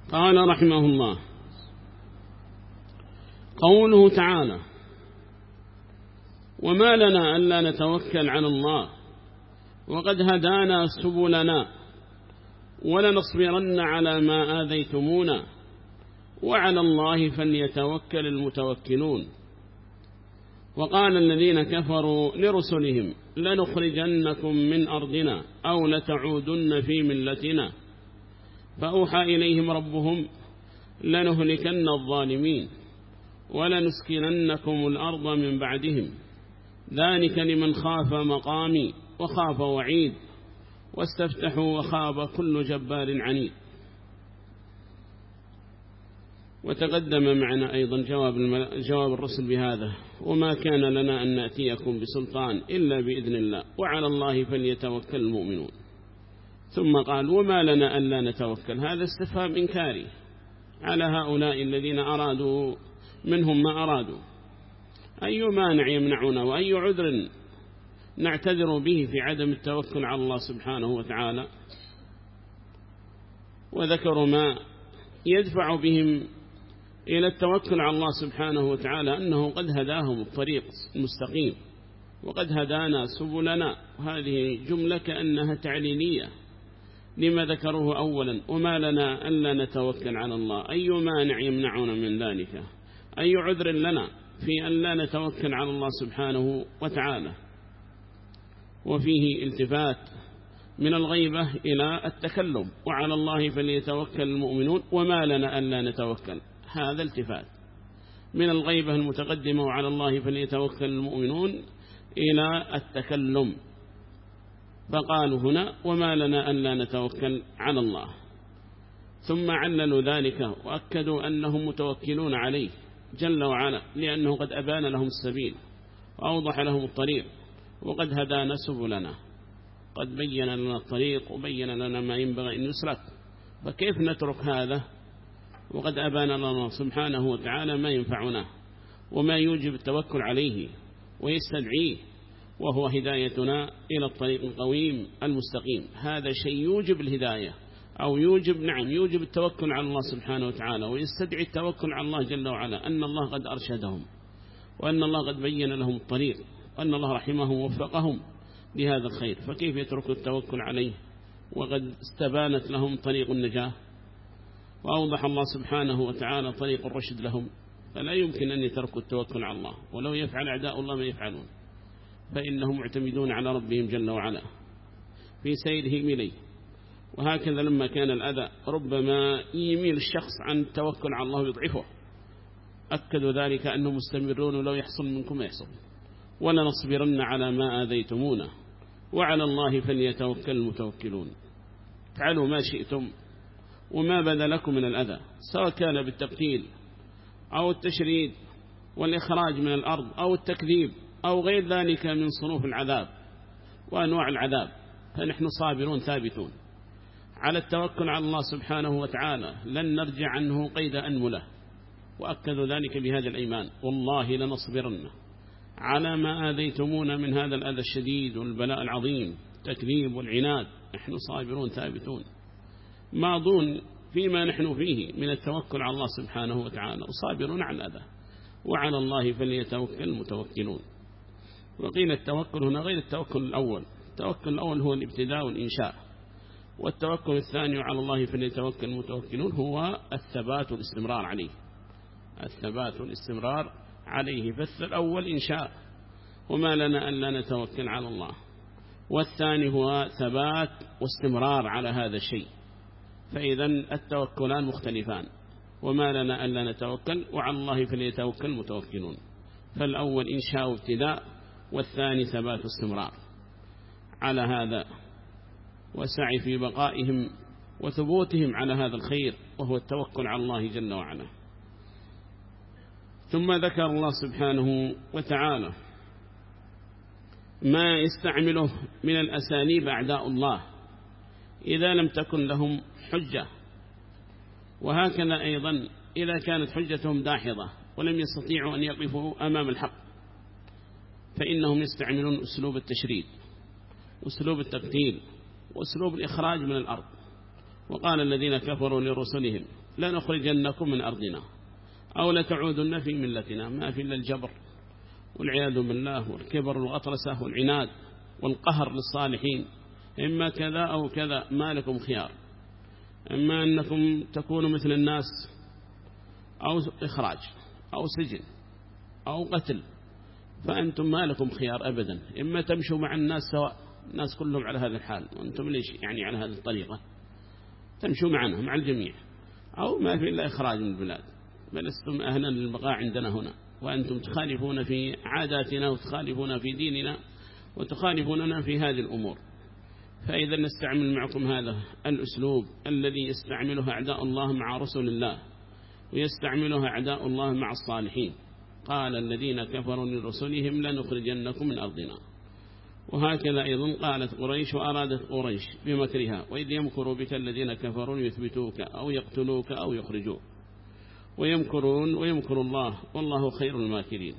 قال رحمه الله: قوله تعالى: وما لنا ألا نتوكل على الله وقد هدانا سبلنا ولنصبرن على ما آذيتمونا وعلى الله فليتوكل المتوكلون. وقال الذين كفروا لرسلهم: لنخرجنكم من أرضنا أو لتعودن في ملتنا فأوحى إليهم ربهم: لنهلكن الظالمين ولنسكننكم الأرض من بعدهم ذلك لمن خاف مقامي وخاف وعيد واستفتحوا وخاب كل جبار عنيد. وتقدم معنا أيضا جواب الرسل بهذا: وما كان لنا أن نأتيكم بسلطان إلا بإذن الله وعلى الله فليتوكل المؤمنون. ثم قال: وما لنا ألا نتوكل. هذا استفهام إنكاري على هؤلاء الذين أرادوا منهم ما أرادوا. أي مانع يمنعنا وأي عذر نعتذر به في عدم التوكل على الله سبحانه وتعالى؟ وذكروا ما يدفع بهم إلى التوكل على الله سبحانه وتعالى أنه قد هداهم الطريق المستقيم وقد هدانا سبلنا. هذه جملة كأنها تعليلية لما ذكروه أولا: وما لنا ألا نتوكل على الله. أي مانع يمنعنا من ذلك؟ أي عذر لنا في أن لا نتوكل على الله سبحانه وتعالى؟ وفيه التفات من الغيبة إلى التكلم: وعلى الله فليتوكل المؤمنون وما لنا ألا نتوكل. هذا التفات من الغيبة المتقدمة وعلى الله فليتوكل المؤمنون إلى التكلم، فقالوا هنا: وما لنا ألا نتوكل على الله. ثم عللوا ذلك وأكدوا أنهم متوكلون عليه جل وعلا، لأنه قد أبان لهم السبيل وأوضح لهم الطريق وقد هدانا سبلنا، قد بين لنا الطريق وبين لنا ما ينبغي أن يسلك، فكيف نترك هذا وقد أبان لنا سبحانه وتعالى ما ينفعنا وما يوجب التوكل عليه ويستدعيه، وهو هدايتنا إلى الطريق القويم المستقيم. هذا شيء يوجب الهداية أو يوجب التوكل على الله سبحانه وتعالى، ويستدعي التوكل على الله جل وعلا، أن الله قد أرشدهم وأن الله قد بين لهم الطريق وأن الله رحمهم ووفقهم لهذا الخير. فكيف يتركوا التوكل عليه وقد استبانت لهم طريق النجاة وأوضح الله سبحانه وتعالى طريق الرشد لهم؟ فلا يمكن أن يتركوا التوكل على الله، ولو يفعل أعداء الله ما يفعلون، فإنهم معتمدون على ربهم جل وعلا في سيرهم إليه. وهكذا لما كان الأذى ربما يميل الشخص عن التوكل على الله ويضعفه، أكدوا ذلك أنهم مستمرون ولو يحصل منكم يحصل، ولنصبرن على ما آذيتمونا وعلى الله فليتوكل المتوكلون. فعلوا ما شئتم وما بدا لكم من الأذى، سواء كان بالتقتيل أو التشريد والإخراج من الأرض أو التكذيب أو غير ذلك من صنوف العذاب وأنواع العذاب، فنحن صابرون ثابتون على التوكل على الله سبحانه وتعالى، لن نرجع عنه قيد أنمله. وأكدوا ذلك بهذا الإيمان: والله لنصبرن على ما آذيتمونا من هذا الأذى الشديد والبلاء العظيم، التكذيب والعناد، نحن صابرون ثابتون ماضون فيما نحن فيه من التوكل على الله سبحانه وتعالى، وصابرون عن الأذى، وعلى الله فليتوكل المتوكلون. وقيل التوكل هنا غير التوكل الأول. التوكل الأول هو الابتداء والإنشاء، والتوكل الثاني على الله فليتوكل المتوكلون هو الثبات والاستمرار عليه، الثبات والاستمرار عليه. فالأول إنشاء وما لنا ألا نتوكل على الله، والثاني هو ثبات واستمرار على هذا الشيء. فإذا التوكلان مختلفان: وما لنا ألا نتوكل وعلى الله فليتوكل المتوكلون. فالأول إنشاء وابتداء، والثاني ثبات واستمرار على هذا وسعي في بقائهم وثبوتهم على هذا الخير، وهو التوكل على الله جل وعلا. ثم ذكر الله سبحانه وتعالى ما يستعمله من الأساليب أعداء الله إذا لم تكن لهم حجة، وهكذا أيضا إذا كانت حجتهم داحضة ولم يستطيعوا أن يقفوا أمام الحق، فإنهم يستعملون أسلوب التشريد، أسلوب التقتيل، وأسلوب الإخراج من الأرض، وقال الذين كفروا لرسلهم لنخرجنكم من أرضنا أو لتعودن في ملتنا. ما في إلا الجبر والعياذ بالله والكبر والغطرسة والعناد والقهر للصالحين. إما كذا أو كذا، ما لكم خيار، إما أنكم تكونوا مثل الناس أو إخراج أو سجن أو قتل، فأنتم ما لكم خيار أبدا. إما تمشوا مع الناس سواء، الناس كلهم على هذا الحال وأنتم ليش يعني على هذه الطريقة تمشوا معنا مع الجميع، أو ما في إلا إخراج من البلاد، بل لستم أهلا للبقاء عندنا هنا، وأنتم تخالفون في عاداتنا وتخالفون في ديننا وتخالفوننا في هذه الأمور. فإذا نستعمل معكم هذا الأسلوب الذي يستعمله أعداء الله مع رسل الله ويستعمله أعداء الله مع الصالحين. قال الذين كفروا لرسلهم لنخرجنكم من أرضنا. وهكذا أيضا قالت قريش وأرادت قريش بمكرها وإذ يمكر بك الذين كفروا يثبتوك أو يقتلوك أو يخرجوك ويمكرون ويمكر الله والله خير الماكرين.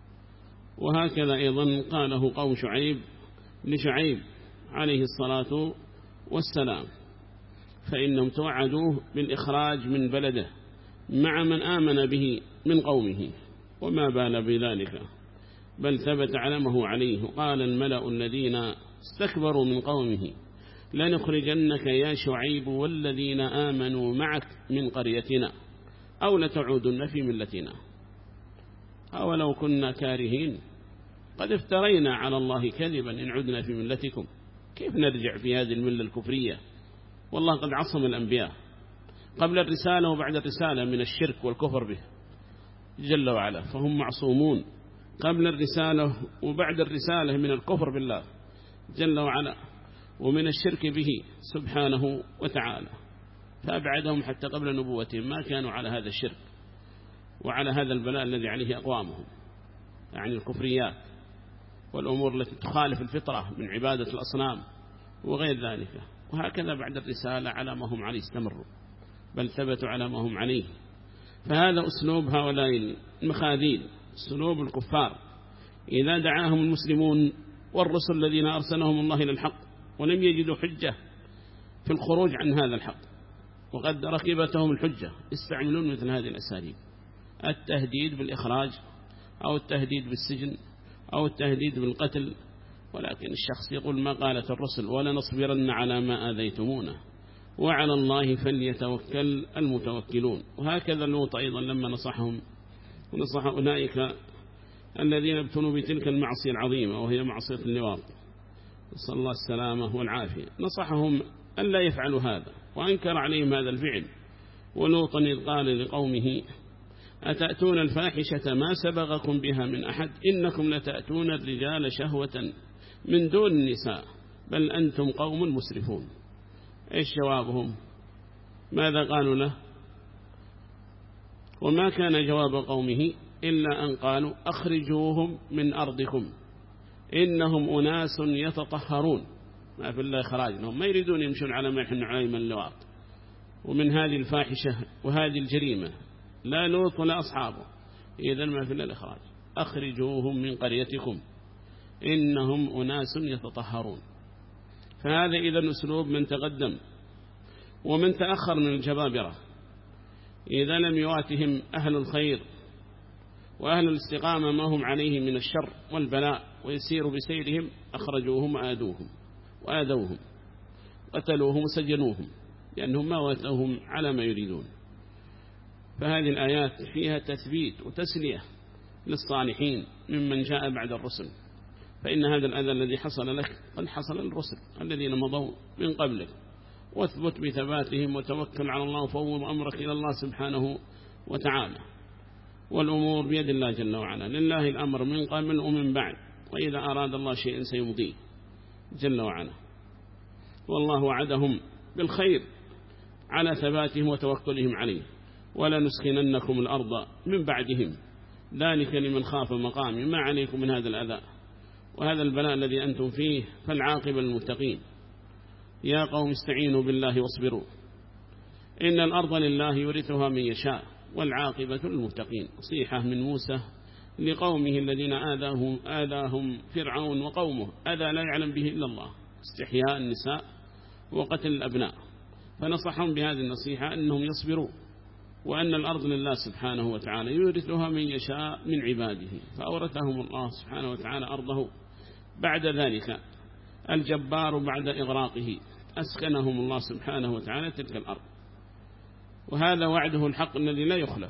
وهكذا أيضا قاله قوم شعيب لشعيب عليه الصلاة والسلام، فإنهم توعدوه بالإخراج من بلده مع من آمن به من قومه وما بال بذلك، بل ثبت علمه عليه. قال الملأ الذين استكبروا من قومه لنخرجنك يا شعيب والذين آمنوا معك من قريتنا أو لتعودن في ملتنا. أولو كنا كارهين قد افترينا على الله كذبا إن عدنا في ملتكم. كيف نرجع في هذه الملة الكفرية؟ والله قد عصم الأنبياء قبل الرسالة وبعد الرسالة من الشرك والكفر به جل وعلا، فهم معصومون قبل الرسالة وبعد الرسالة من الكفر بالله جل وعلا ومن الشرك به سبحانه وتعالى، فأبعدهم حتى قبل نبوتهم ما كانوا على هذا الشرك وعلى هذا البلاء الذي عليه أقوامهم، يعني الكفريات والأمور التي تخالف الفطرة من عبادة الأصنام وغير ذلك. وهكذا بعد الرسالة على ما هم عليه استمروا، بل ثبتوا على ما هم عليه. فهذا أسلوب هؤلاء المخاذيل، أسلوب الكفار إذا دعاهم المسلمون والرسل الذين أرسلهم الله إلى الحق ولم يجدوا حجة في الخروج عن هذا الحق وقد ركبتهم الحجة، استعملون مثل هذه الأساليب، التهديد بالإخراج أو التهديد بالسجن أو التهديد بالقتل. ولكن الشخص يقول ما قالت الرسل ولنصبرن على ما آذيتمونا وعلى الله فليتوكل المتوكلون. وهكذا لوط أيضا لما نصحهم ونصح أولئك الذين ابتلوا بتلك المعصية العظيمة وهي معصية اللواط، نسأل الله السلامة والعافية، نصحهم أن لا يفعلوا هذا وأنكر عليهم هذا الفعل. ولوطا إذ قال لقومه أتأتون الفاحشة ما سبقكم بها من أحد إنكم لتأتون الرجال شهوة من دون النساء بل أنتم قوم مسرفون. إيش جوابهم؟ ماذا قالوا له؟ وما كان جواب قومه إلا أن قالوا أخرجوهم من أرضكم إنهم أناس يتطهرون. ما في الله إخراجهم، ما يريدون يمشون على ما يحن عليه من اللواط ومن هذه الفاحشة وهذه الجريمة، لا لوط ولا أصحابه. إذن ما في الله الإخراج، أخرجوهم من قريتكم إنهم أناس يتطهرون. فهذا إذن أسلوب من تقدم ومن تأخر من الجبابرة. إذا لم يواتهم أهل الخير وأهل الاستقامة ما هم عليه من الشر والبلاء ويسيروا بسيرهم أخرجوهم وآذوهم قتلوهم وسجنوهم لأنهم ما واتوهم على ما يريدون. فهذه الآيات فيها تثبيت وتسلية للصالحين ممن جاء بعد الرسل، فإن هذا الأذى الذي حصل لك قد حصل للرسل الذين مضوا من قبلك، واثبت بثباتهم وتوكل على الله وفوض أمرك إلى الله سبحانه وتعالى. والأمور بيد الله جل وعلا، لله الأمر من قبل ومن بعد، وإذا أراد الله شيئا سيمضيه جل وعلا. والله وعدهم بالخير على ثباتهم وتوكلهم عليه. ولا نسكننكم الأرض من بعدهم ذلك لمن خاف مقامي. ما عليكم من هذا الأذى وهذا البلاء الذي أنتم فيه، فالعاقبة للمتقين. يا قوم استعينوا بالله واصبروا إن الأرض لله يورثها من يشاء والعاقبة للمتقين. صيحة من موسى لقومه الذين آذاهم فرعون وقومه، أذى لا يعلم به إلا الله، استحياء النساء وقتل الأبناء. فنصحهم بهذه النصيحة أنهم يصبروا، وأن الأرض لله سبحانه وتعالى يورثها من يشاء من عباده، فأورثهم الله سبحانه وتعالى أرضه. بعد ذلك الجبار بعد إغراقه أسكنهم الله سبحانه وتعالى تلك الأرض، وهذا وعده الحق الذي لا يخلف.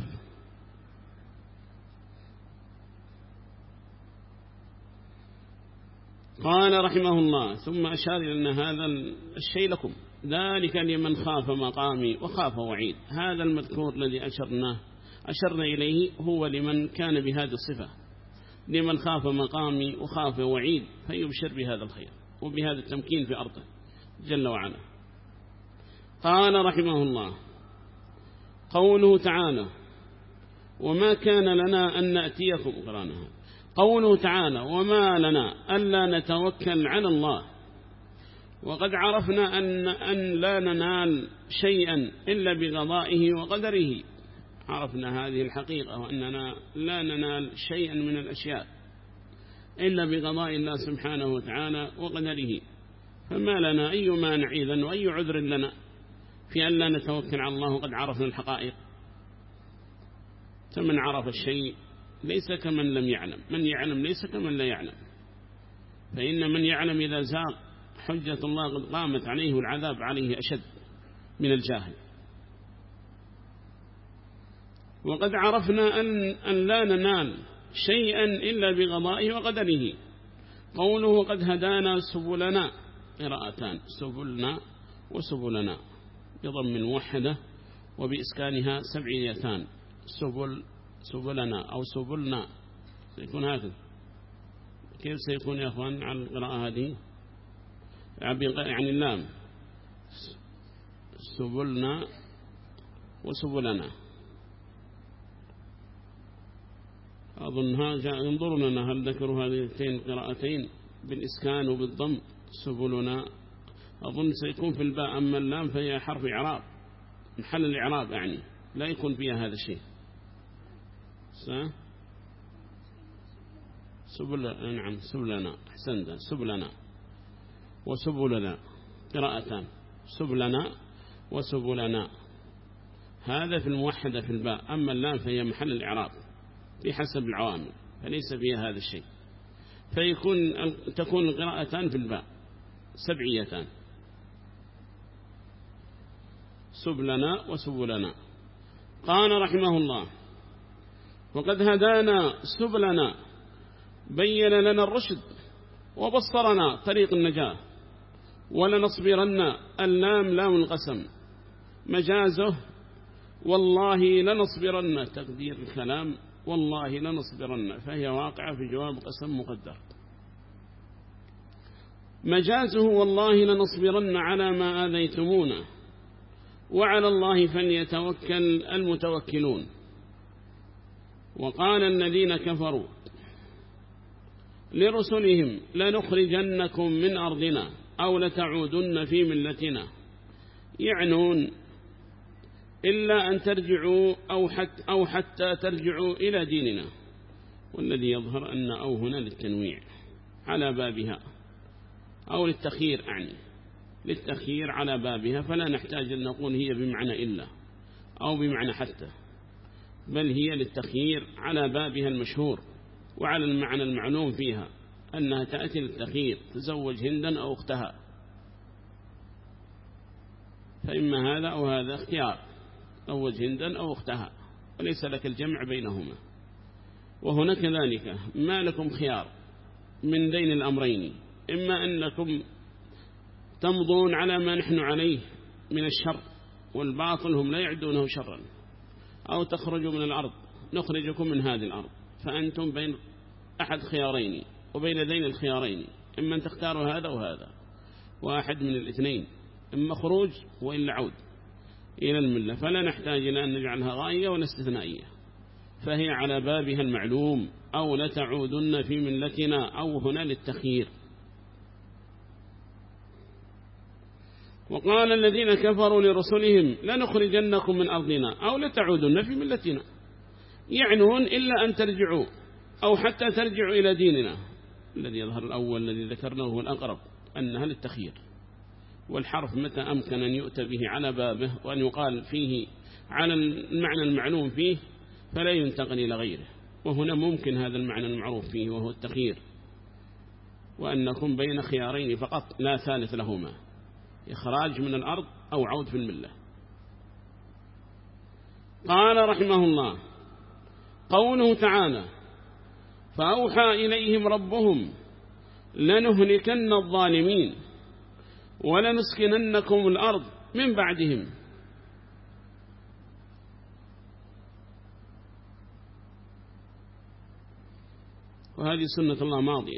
قال رحمه الله ثم أشار إلى أن هذا الشيء لكم، ذلك لمن خاف مقامي وخاف وعيد. هذا المذكور الذي أشرنا إليه هو لمن كان بهذه الصفة، لمن خاف مقامي وخاف وعيد، فيبشر بهذا الخير وبهذا التمكين في أرضه جل وعلا. قال رحمه الله قوله تعالى وما كان لنا أن نأتيكم قرانها. قوله تعالى وما لنا ألا نتوكل على الله، وقد عرفنا أن لا ننال شيئا إلا بقضائه وقدره. عرفنا هذه الحقيقة، وأننا لا ننال شيئا من الأشياء إلا بقضاء الله سبحانه وتعالى وقدره، فما لنا أي مانع إذن وأي عذر لنا في أن لا نتوكل على الله وقد عرفنا الحقائق. فمن عرف الشيء ليس كمن لم يعلم، من يعلم ليس كمن لا يعلم، فإن من يعلم إذا زاغ حجة الله قد قامت عليه، والعذاب عليه أشد من الجاهل. وقد عرفنا أن لا ننال شيئا إلا بقضائه وقدره. قوله قد هدانا سبلنا، قراءتان سبلنا وسبلنا بضم الموحدة وبإسكانها سبعيتان، سبلنا أو سبلنا سيكون هكذا. كيف سيكون يا أخوان على القراءة هذه؟ يعني اللام سبلنا وسبلنا، أظنها ينظرون لنا هل ذكروا هذين القراءتين بالإسكان وبالضم سبلنا. أظن سيكون في الباء، أما اللام فهي حرف إعراب محل الإعراب، يعني لا يكون فيها هذا الشيء. نعم سبلنا، أحسنت، سبلنا وسبلنا قراءتان، سبلنا وسبلنا، هذا في الموحدة في الباء، أما اللام فهي محل الإعراب بحسب العوامل، فليس فيها هذا الشيء، تكون القراءتان في الباء سبعيتان، سبلنا وسبلنا. قال رحمه الله وقد هدانا سبلنا، بين لنا الرشد وبصرنا طريق النجاة، ولنصبرن، اللام لام القسم، مجازه والله لنصبرن، تقدير الكلام والله لنصبرن، فهي واقعة في جواب قسم مقدر. مجازه والله لنصبرن على ما آذيتمونا، وعلى الله فليتوكل المتوكلون. وقال الذين كفروا لرسلهم لنخرجنكم من أرضنا أو لتعودن في ملتنا، يعنون إلا أن ترجعوا أو حتى ترجعوا إلى ديننا. والذي يظهر أن أو هنا للتنويع على بابها، أو للتخيير، أعني للتخيير على بابها، فلا نحتاج أن نقول هي بمعنى إلا أو بمعنى حتى، بل هي للتخيير على بابها المشهور، وعلى المعنى المعلوم فيها أنها تأتي للتخيير، تزوج هندا أو أختها، فإما هذا أو هذا اختيار، تزوج هندا أو أختها، وليس لك الجمع بينهما. وهنا كذلك ما لكم خيار من بين الأمرين، إما أنكم تمضون على ما نحن عليه من الشر والباطل، هم لا يعدونه شرا، أو تخرجوا من الأرض نخرجكم من هذه الأرض، فأنتم بين أحد خيارين وبين ذين الخيارين، إما أن تختاروا هذا وهذا، واحد من الاثنين، إما خروج وإلا عود إلى الملة، فلا نحتاج إلى أن نجعلها غاية ولا استثنائية، فهي على بابها المعلوم، أو لتعودن في ملتنا، أو هنا للتخيير. وقال الذين كفروا لرسلهم لنخرجنكم من أرضنا أو لتعودن في ملتنا، يعنون إلا أن ترجعوا أو حتى ترجعوا إلى ديننا. الذي يظهر الأول الذي ذكرناه هو الأقرب، أنها للتخيير، والحرف متى أمكن أن يؤتى به على بابه وأن يقال فيه على المعنى المعلوم فيه فلا ينتقل إلى غيره. وهنا ممكن هذا المعنى المعروف فيه وهو التخيير، وأن نكون بين خيارين فقط لا ثالث لهما، إخراج من الأرض أو عود في الملة. قال رحمه الله: قوله تعالى: فأوحى إليهم ربهم لنهلكن الظالمين ولنسكننكم الأرض من بعدهم. وهذه سنة الله ماضية.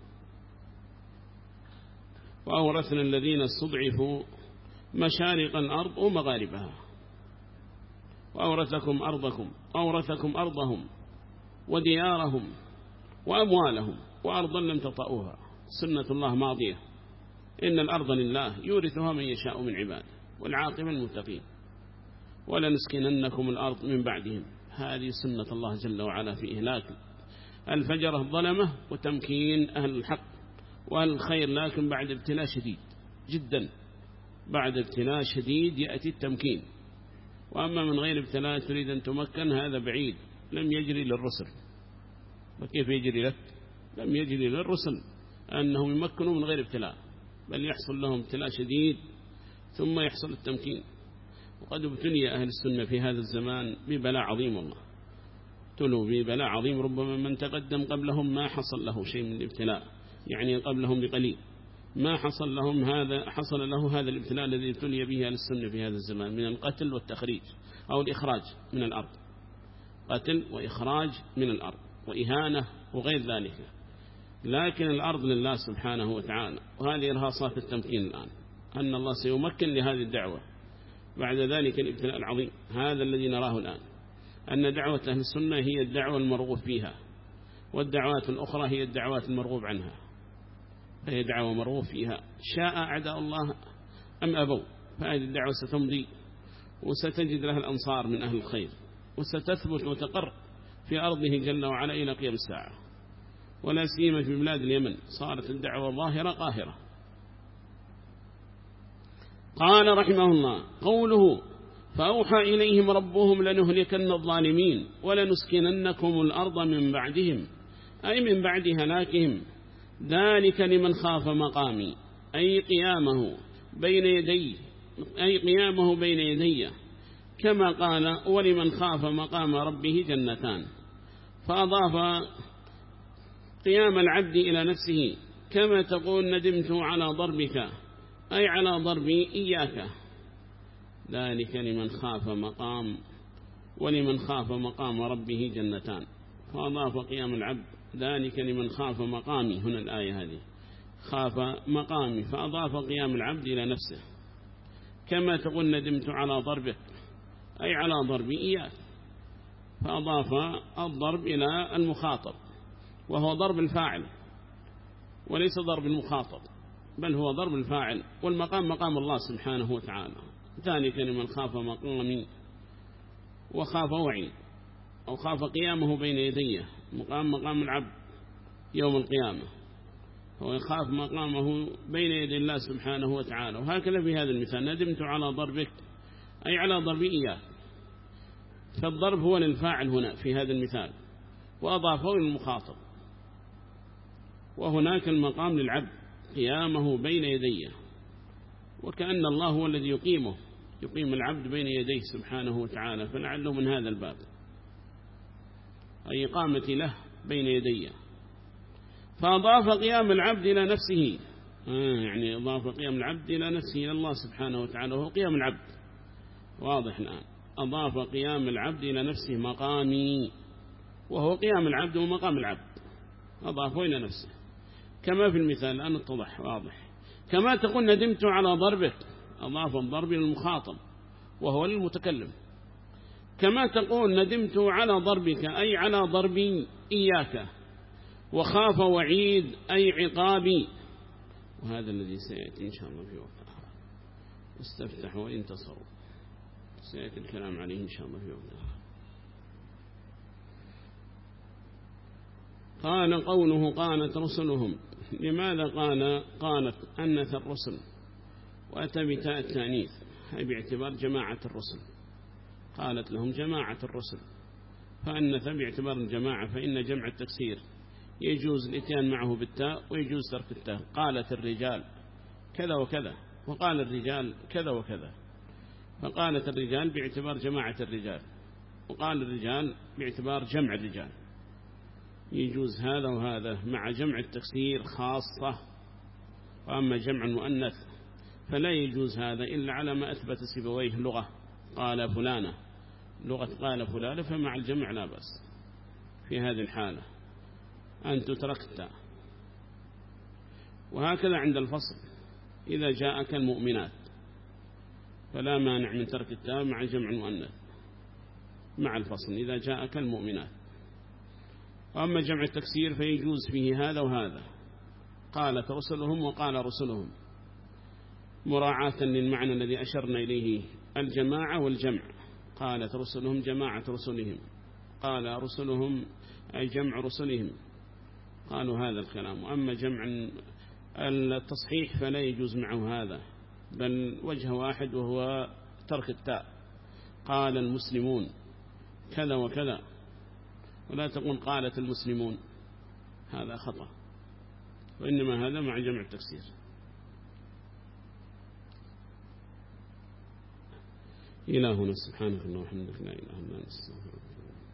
وأورثنا الذين استضعفوا مشارق الأرض ومغاربها، وأورثكم أرضهم وديارهم وأموالهم وأرضا لم تطئوها. سنة الله ماضية، إن الأرض لله يورثها من يشاء من عباده والعاقبة المتقين. ولنسكننكم الأرض من بعدهم، هذه سنة الله جل وعلا في إهلاك الفجرة الظلمة وتمكين أهل الحق وأهل الخير، لكن بعد ابتلاء شديد جدا، بعد ابتلاء شديد يأتي التمكين. وأما من غير ابتلاء تريد أن تمكن، هذا بعيد، لم يجري للرسل. وكيف يجري لك؟ لم يجري للرسل أنهم يمكنوا من غير ابتلاء، بل يحصل لهم ابتلاء شديد ثم يحصل التمكين. وقد ابتلي أهل السنة في هذا الزمان ببلاء عظيم، والله ابتلوا ببلاء عظيم، ربما من تقدم قبلهم ما حصل له شيء من الابتلاء، يعني قبلهم بقليل ما حصل لهم هذا، حصل له هذا الابتلاء الذي ابتلي به أهل السنة في هذا الزمان من القتل والتخريج أو الإخراج من الأرض، قتل وإخراج من الأرض وإهانة وغير ذلك. لكن الأرض لله سبحانه وتعالى، وهذه إرهاصات التمكين الآن، أن الله سيمكن لهذه الدعوة بعد ذلك الابتلاء العظيم. هذا الذي نراه الآن، أن دعوة أهل السنة هي الدعوة المرغوب فيها، والدعوات الأخرى هي الدعوات المرغوب عنها، فهي دعوة مرغوب فيها شاء أعداء الله أم أبوا. فهذه الدعوة ستمضي وستجد لها الأنصار من أهل الخير، وستثبت وتقر في أرضه جل وعلا إلى قيام الساعة. ولا سيما في بلاد اليمن صارت الدعوة ظاهرة قاهرة. قال رحمه الله: قوله: فأوحى إليهم ربهم لنهلكن الظالمين ولنسكننكم الأرض من بعدهم، أي من بعد هلاكهم، ذلك لمن خاف مقامي، أي قيامه بين يدي، كما قال: ولمن خاف مقام ربه جنتان. فأضاف قيام العبد إلى نفسه، كما تقول: ندمت على ضربك، أي على ضربي إياك. ذلك لمن خاف مقام، ولمن خاف مقام ربه جنتان. فأضاف قيام العبد، ذلك لمن خاف مقامي، هنا الآية هذه خاف مقامي، فأضاف قيام العبد إلى نفسه، كما تقول: ندمت على ضربك، أي على ضربي إياك. فأضاف الضرب إلى المخاطب، وهو ضرب الفاعل وليس ضرب المخاطب، بل هو ضرب الفاعل، والمقام مقام الله سبحانه وتعالى. ذلك لمن خاف مقامي، وخاف وعي، أو خاف قيامه بين يديه، مقام العبد يوم القيامة، هو يخاف مقامه بين يدي الله سبحانه وتعالى. وهكذا في هذا المثال: ندمت على ضربك، أي على ضربي إياه. فالضرب هو للفاعل هنا في هذا المثال، وأضافه للمخاطب. وهناك المقام للعبد قيامه بين يديه، وكأن الله هو الذي يقيم العبد بين يديه سبحانه وتعالى، فلعله من هذا الباب، أي إقامتي له بين يديه. فأضاف قيام العبد إلى نفسه، يعني أضاف قيام العبد إلى نفسه إلى الله سبحانه وتعالى، وهو قيام العبد. واضح الآن، أضاف قيام العبد إلى نفسه مقامي، وهو قيام العبد ومقام العبد، أضافه إلى نفسه، كما في المثال الآن اتضح واضح. كما تقول: ندمت على ضربك، أضاف الضرب للمخاطب وهو للمتكلم. كما تقول: ندمت على ضربك، أي على ضربي إياك، وخاف وعيد، أي عقابي. وهذا الذي سيأتي إن شاء الله في وقت آخر. استفتحوا وانتصروا، سيأتي الكلام عليه إن شاء الله في وقت آخر. قال: قوله قالت رسلهم، لماذا قالت أنث الرسل؟ وأتى بتاء التأنيث أي باعتبار جماعة الرسل، قالت لهم جماعة الرسل، فأنث باعتبار الجماعة، فإن جمع التكسير يجوز الاتيان معه بالتاء ويجوز ترك التاء. قالت الرجال كذا وكذا، وقال الرجال كذا وكذا، فقالت الرجال باعتبار جماعة الرجال، وقال الرجال باعتبار جمع الرجال، يجوز هذا وهذا مع جمع التكسير خاصة. وأما جمع المؤنث فلا يجوز هذا إلا على ما أثبت سيبويه لغة قال فلانة، لغة قال فلانة، فمع الجمع لا بأس في هذه الحالة أن تتركت. وهكذا عند الفصل إذا جاءك المؤمنات فلا مانع من ترك التاء مع جمع المؤنث مع الفصل إذا جاءك المؤمنات. وأما جمع التكسير فيجوز فيه هذا وهذا، قالت رسلهم وقال رسلهم، مراعاة للمعنى الذي أشرنا إليه الجماعة والجمع. قالت رسلهم جماعة رسلهم، قال رسلهم أي جمع رسلهم، قالوا هذا الكلام. وأما جمع التصحيح فلا يجوز معه هذا، بل وجه واحد وهو ترك التاء، قال المسلمون كذا وكذا، ولا تقول قالت المسلمون، هذا خطأ، وإنما هذا مع جمع التكسير. إلهنا سبحانه وتعالى وحمدك لا إله إلا أنت.